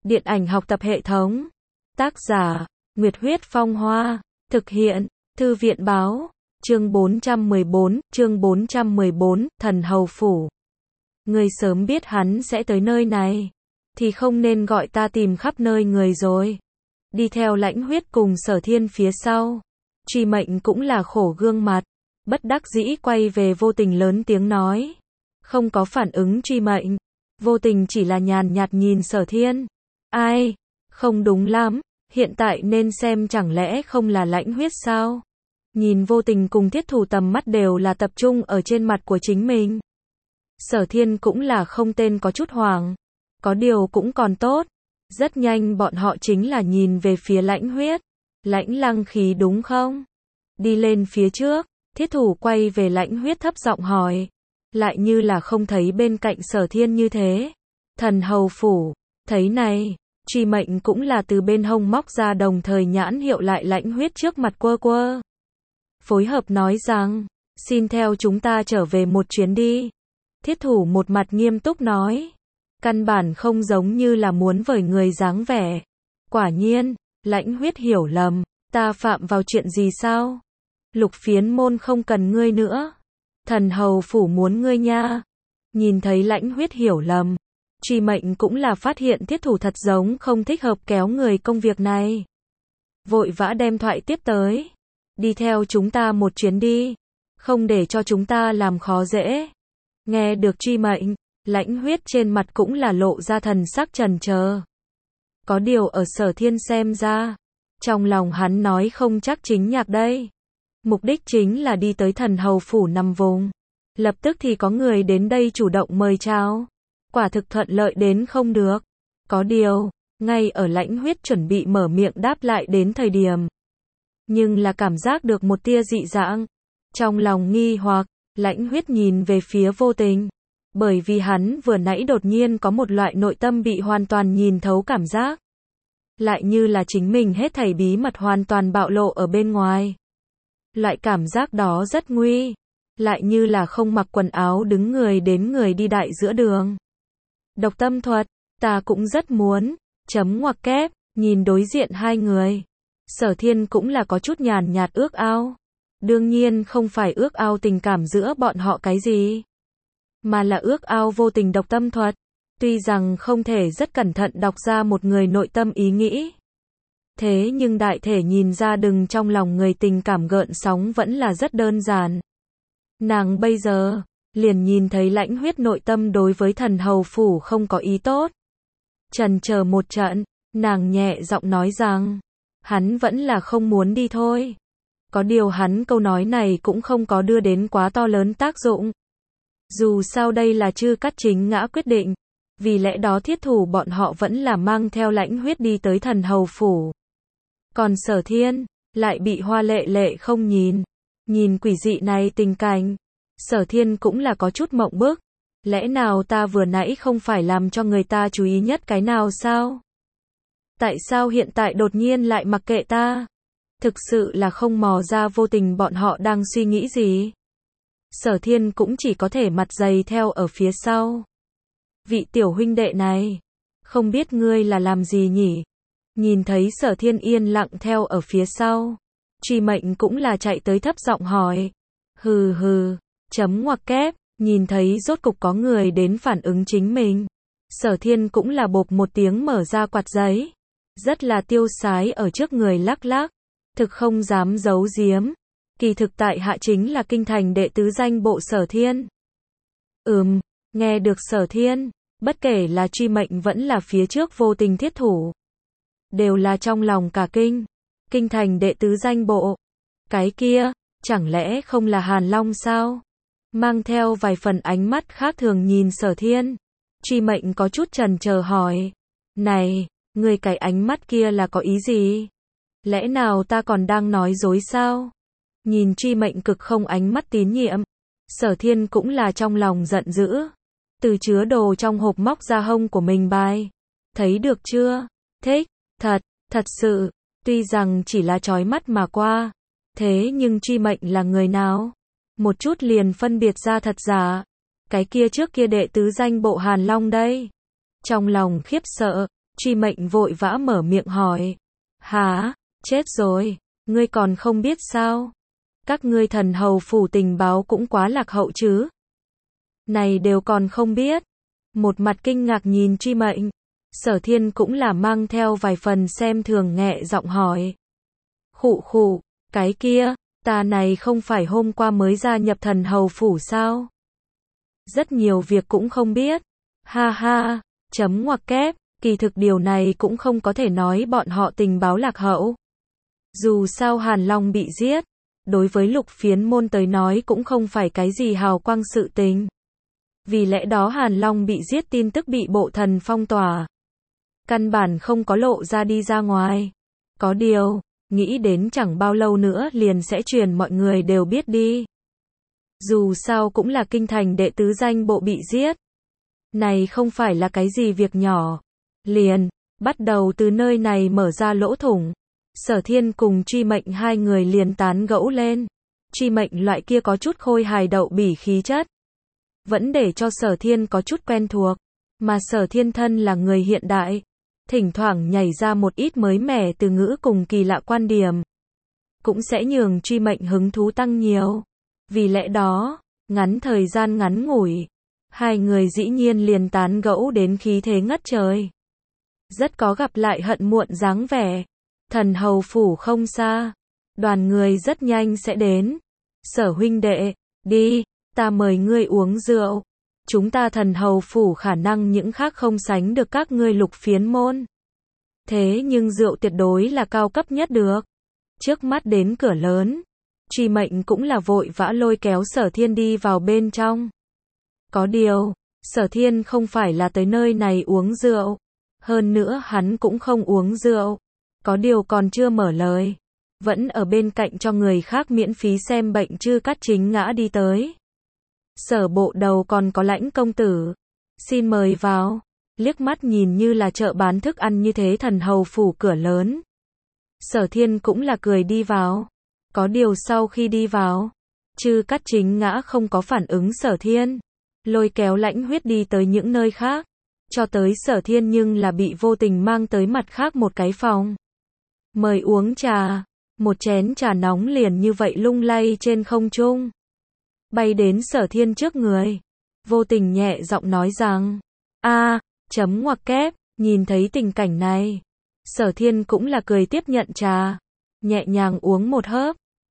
Điện ảnh học tập hệ thống. Tác giả, Nguyệt Huyết Phong Hoa. Thực hiện, Thư viện báo. Chương 414, Thần Hầu Phủ. Ngươi sớm biết hắn sẽ tới nơi này, thì không nên gọi ta tìm khắp nơi người rồi. Đi theo Lãnh Huyết cùng Sở Thiên phía sau. Truy Mệnh cũng là khổ gương mặt, bất đắc dĩ quay về Vô Tình lớn tiếng nói. Không có phản ứng Truy Mệnh, Vô Tình chỉ là nhàn nhạt nhìn Sở Thiên. Ai? Không đúng lắm, hiện tại nên xem chẳng lẽ không là Lãnh Huyết sao? Nhìn Vô Tình cùng Thiết Thủ tầm mắt đều là tập trung ở trên mặt của chính mình. Sở Thiên cũng là không tên có chút hoảng. Có điều cũng còn tốt. Rất nhanh bọn họ chính là nhìn về phía Lãnh Huyết. Lãnh Lăng Khí đúng không? Đi lên phía trước, Thiết Thủ quay về Lãnh Huyết thấp giọng hỏi. Lại như là không thấy bên cạnh Sở Thiên như thế. Thần Hầu Phủ, thấy này, Truy Mệnh cũng là từ bên hông móc ra đồng thời nhãn hiệu lại Lãnh Huyết trước mặt quơ quơ. Phối hợp nói rằng, xin theo chúng ta trở về một chuyến đi. Thiết Thủ một mặt nghiêm túc nói. Căn bản không giống như là muốn vời người dáng vẻ. Quả nhiên, Lãnh Huyết hiểu lầm, ta phạm vào chuyện gì sao? Lục Phiến Môn không cần ngươi nữa. Thần Hầu Phủ muốn ngươi nha. Nhìn thấy Lãnh Huyết hiểu lầm, Truy Mệnh cũng là phát hiện Thiết Thủ thật giống không thích hợp kéo người công việc này. Vội vã đem thoại tiếp tới. Đi theo chúng ta một chuyến đi. Không để cho chúng ta làm khó dễ. Nghe được Truy Mệnh, Lãnh Huyết trên mặt cũng là lộ ra thần sắc chần chờ. Có điều ở Sở Thiên xem ra, trong lòng hắn nói không chắc chính nhạc đây. Mục đích chính là đi tới Thần Hầu Phủ nằm vùng. Lập tức thì có người đến đây chủ động mời chào. Quả thực thuận lợi đến không được. Có điều, ngay ở Lãnh Huyết chuẩn bị mở miệng đáp lại đến thời điểm. Nhưng là cảm giác được một tia dị dạng. Trong lòng nghi hoặc, Lãnh Huyết nhìn về phía Vô Tình. Bởi vì hắn vừa nãy đột nhiên có một loại nội tâm bị hoàn toàn nhìn thấu cảm giác. Lại như là chính mình hết thảy bí mật hoàn toàn bạo lộ ở bên ngoài. Loại cảm giác đó rất nguy. Lại như là không mặc quần áo đứng người đến người đi đại giữa đường. Độc tâm thuật, ta cũng rất muốn. Chấm ngoặc kép, nhìn đối diện hai người. Sở Thiên cũng là có chút nhàn nhạt ước ao. Đương nhiên không phải ước ao tình cảm giữa bọn họ cái gì. Mà là ước ao vô tình độc tâm thuật. Tuy rằng không thể rất cẩn thận đọc ra một người nội tâm ý nghĩ. Thế nhưng đại thể nhìn ra đừng trong lòng người tình cảm gợn sóng vẫn là rất đơn giản. Nàng bây giờ, liền nhìn thấy Lãnh Huyết nội tâm đối với Thần Hầu Phủ không có ý tốt. Chần chờ một trận, nàng nhẹ giọng nói rằng, hắn vẫn là không muốn đi thôi. Có điều hắn câu nói này cũng không có đưa đến quá to lớn tác dụng. Dù sao đây là Chư Cát chính ngã quyết định. Vì lẽ đó Thiết Thủ bọn họ vẫn là mang theo Lãnh Huyết đi tới Thần Hầu Phủ. Còn Sở Thiên, lại bị Hoa Lệ Lệ không nhìn. Nhìn quỷ dị này tình cảnh. Sở Thiên cũng là có chút mộng bức. Lẽ nào ta vừa nãy không phải làm cho người ta chú ý nhất cái nào sao? Tại sao hiện tại đột nhiên lại mặc kệ ta? Thực sự là không mò ra Vô Tình bọn họ đang suy nghĩ gì. Sở Thiên cũng chỉ có thể mặt dày theo ở phía sau. Vị tiểu huynh đệ này, không biết ngươi là làm gì nhỉ? Nhìn thấy Sở Thiên yên lặng theo ở phía sau. Truy Mệnh cũng là chạy tới thấp giọng hỏi. Hừ hừ, chấm ngoặc kép, nhìn thấy rốt cục có người đến phản ứng chính mình. Sở Thiên cũng là bộp một tiếng mở ra quạt giấy. Rất là tiêu sái ở trước người lắc lắc. Thực không dám giấu giếm. Kỳ thực tại hạ chính là kinh thành đệ tứ danh bộ Sở Thiên. Nghe được Sở Thiên, bất kể là Truy Mệnh vẫn là phía trước Vô Tình Thiết Thủ. Đều là trong lòng cả kinh. Kinh thành đệ tứ danh bộ. Cái kia, chẳng lẽ không là Hàn Long sao? Mang theo vài phần ánh mắt khác thường nhìn Sở Thiên. Truy Mệnh có chút chần chờ hỏi. Này, người cái ánh mắt kia là có ý gì? Lẽ nào ta còn đang nói dối sao? Nhìn Truy Mệnh cực không ánh mắt tín nhiệm. Sở Thiên cũng là trong lòng giận dữ. Từ chứa đồ trong hộp móc ra hông của mình bài. Thấy được chưa? Thích, thật sự. Tuy rằng chỉ là chói mắt mà qua. Thế nhưng Truy Mệnh là người nào? Một chút liền phân biệt ra thật giả. Cái kia trước kia đệ tứ danh bộ Hàn Long đây. Trong lòng khiếp sợ, Truy Mệnh vội vã mở miệng hỏi. Hả? Chết rồi, ngươi còn không biết sao? Các ngươi thần hầu phủ tình báo cũng quá lạc hậu chứ. Này đều còn không biết. Một mặt kinh ngạc nhìn Truy Mệnh. Sở Thiên cũng là mang theo vài phần xem thường nhẹ giọng hỏi. Khụ khụ, cái kia, ta này không phải hôm qua mới gia nhập thần hầu phủ sao? Rất nhiều việc cũng không biết. Ha ha, chấm ngoặc kép, kỳ thực điều này cũng không có thể nói bọn họ tình báo lạc hậu. Dù sao Hàn Long bị giết, đối với Lục Phiến môn tới nói cũng không phải cái gì hào quang sự tình. Vì lẽ đó Hàn Long bị giết tin tức bị bộ thần phong tỏa. Căn bản không có lộ ra đi ra ngoài. Có điều, nghĩ đến chẳng bao lâu nữa liền sẽ truyền mọi người đều biết đi. Dù sao cũng là kinh thành đệ tứ danh bộ bị giết. Này không phải là cái gì việc nhỏ. Liền, bắt đầu từ nơi này mở ra lỗ thủng. Sở Thiên cùng Truy Mệnh hai người liền tán gẫu lên. Truy Mệnh loại kia có chút khôi hài đậu bỉ khí chất. Vẫn để cho Sở Thiên có chút quen thuộc. Mà Sở Thiên thân là người hiện đại. Thỉnh thoảng nhảy ra một ít mới mẻ từ ngữ cùng kỳ lạ quan điểm. Cũng sẽ nhường Truy Mệnh hứng thú tăng nhiều. Vì lẽ đó, ngắn thời gian ngắn ngủi, hai người dĩ nhiên liền tán gẫu đến khí thế ngất trời. Rất có gặp lại hận muộn dáng vẻ. Thần hầu phủ không xa. Đoàn người rất nhanh sẽ đến. Sở huynh đệ, đi, ta mời ngươi uống rượu. Chúng ta thần hầu phủ khả năng những khác không sánh được các ngươi Lục Phiến môn. Thế nhưng rượu tuyệt đối là cao cấp nhất được. Trước mắt đến cửa lớn, Truy Mệnh cũng là vội vã lôi kéo Sở Thiên đi vào bên trong. Có điều, Sở Thiên không phải là tới nơi này uống rượu. Hơn nữa hắn cũng không uống rượu. Có điều còn chưa mở lời. Vẫn ở bên cạnh cho người khác miễn phí xem bệnh Chư Cát Chính Ngã đi tới. Sở bộ đầu còn có Lãnh công tử. Xin mời vào. Liếc mắt nhìn như là chợ bán thức ăn như thế thần hầu phủ cửa lớn. Sở Thiên cũng là cười đi vào. Có điều sau khi đi vào, Chư Cát Chính Ngã không có phản ứng Sở Thiên. Lôi kéo Lãnh Huyết đi tới những nơi khác. Cho tới Sở Thiên nhưng là bị vô tình mang tới mặt khác một cái phòng. Mời uống trà. Một chén trà nóng liền như vậy lung lay trên không trung. Bay đến Sở Thiên trước người. Vô tình nhẹ giọng nói rằng. Chấm ngoặc kép, nhìn thấy tình cảnh này. Sở Thiên cũng là cười tiếp nhận trà. Nhẹ nhàng uống một hớp.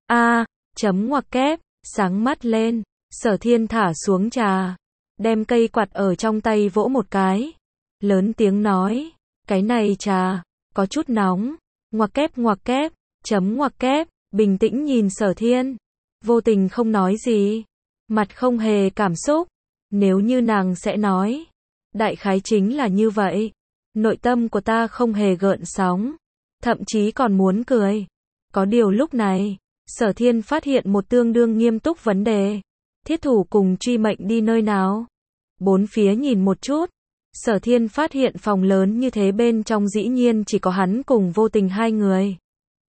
Chấm ngoặc kép, sáng mắt lên. Sở Thiên thả xuống trà. Đem cây quạt ở trong tay vỗ một cái. Lớn tiếng nói. Cái này trà, có chút nóng. Ngoặc kép, chấm ngoặc kép, bình tĩnh nhìn Sở Thiên. Vô tình không nói gì. Mặt không hề cảm xúc. Nếu như nàng sẽ nói. Đại khái chính là như vậy. Nội tâm của ta không hề gợn sóng. Thậm chí còn muốn cười. Có điều lúc này, Sở Thiên phát hiện một tương đương nghiêm túc vấn đề. Thiết thủ cùng Truy Mệnh đi nơi nào? Bốn phía nhìn một chút. Sở Thiên phát hiện phòng lớn như thế bên trong dĩ nhiên chỉ có hắn cùng Vô Tình hai người.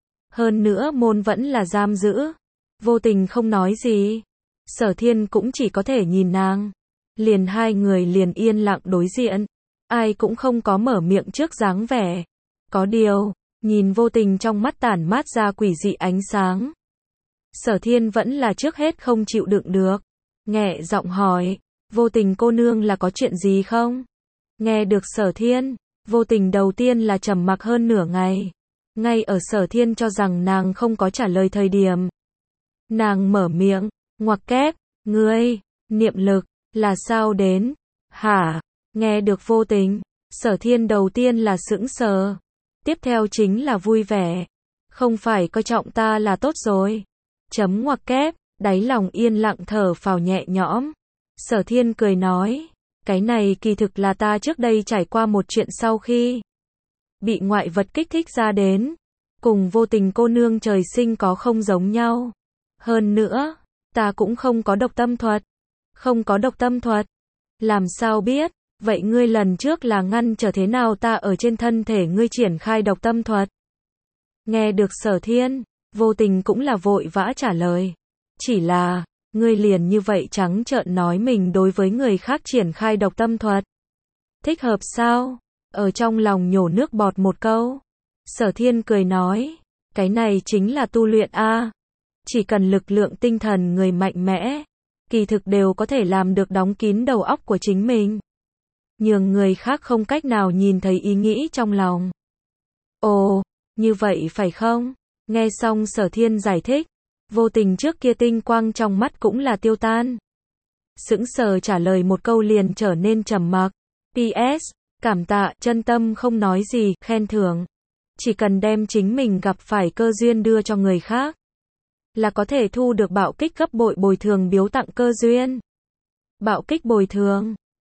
Hơn nữa môn vẫn là giam giữ. Vô Tình không nói gì. Sở Thiên cũng chỉ có thể nhìn nàng. Liền hai người liền yên lặng đối diện. Ai cũng không có mở miệng trước dáng vẻ. Có điều, nhìn Vô Tình trong mắt tản mát ra quỷ dị ánh sáng. Sở Thiên vẫn là trước hết không chịu đựng được. Nhẹ giọng hỏi, Vô Tình cô nương là có chuyện gì không? Nghe được Sở Thiên, Vô Tình đầu tiên là trầm mặc hơn nửa ngày. Ngay ở Sở Thiên cho rằng nàng không có trả lời thời điểm. Nàng mở miệng, ngoặc kép, ngươi, niệm lực, là sao đến? Hả? Nghe được Vô Tình, Sở Thiên đầu tiên là sững sờ. Tiếp theo chính là vui vẻ. Không phải coi trọng ta là tốt rồi. Chấm ngoặc kép, đáy lòng yên lặng thở phào nhẹ nhõm. Sở Thiên cười nói, cái này kỳ thực là ta trước đây trải qua một chuyện sau khi bị ngoại vật kích thích ra đến. Cùng Vô Tình cô nương trời sinh có không giống nhau. Hơn nữa, ta cũng không có độc tâm thuật. Không có độc tâm thuật. Làm sao biết? Vậy ngươi lần trước là ngăn trở thế nào ta ở trên thân thể ngươi triển khai độc tâm thuật? Nghe được Sở Thiên, Vô Tình cũng là vội vã trả lời. Chỉ là, ngươi liền như vậy trắng trợn nói mình đối với người khác triển khai độc tâm thuật. Thích hợp sao? Ở trong lòng nhổ nước bọt một câu. Sở Thiên cười nói, cái này chính là tu luyện a. Chỉ cần lực lượng tinh thần người mạnh mẽ, kỳ thực đều có thể làm được đóng kín đầu óc của chính mình, nhường người khác không cách nào nhìn thấy ý nghĩ trong lòng. Ồ, như vậy phải không? Nghe xong Sở Thiên giải thích, vô tình trước kia tinh quang trong mắt cũng là tiêu tan. Sững sờ trả lời một câu liền trở nên trầm mặc. PS, cảm tạ, chân tâm không nói gì, khen thưởng. Chỉ cần đem chính mình gặp phải cơ duyên đưa cho người khác, là có thể thu được bạo kích gấp bội bồi thường biếu tặng cơ duyên. Bạo kích bồi thường.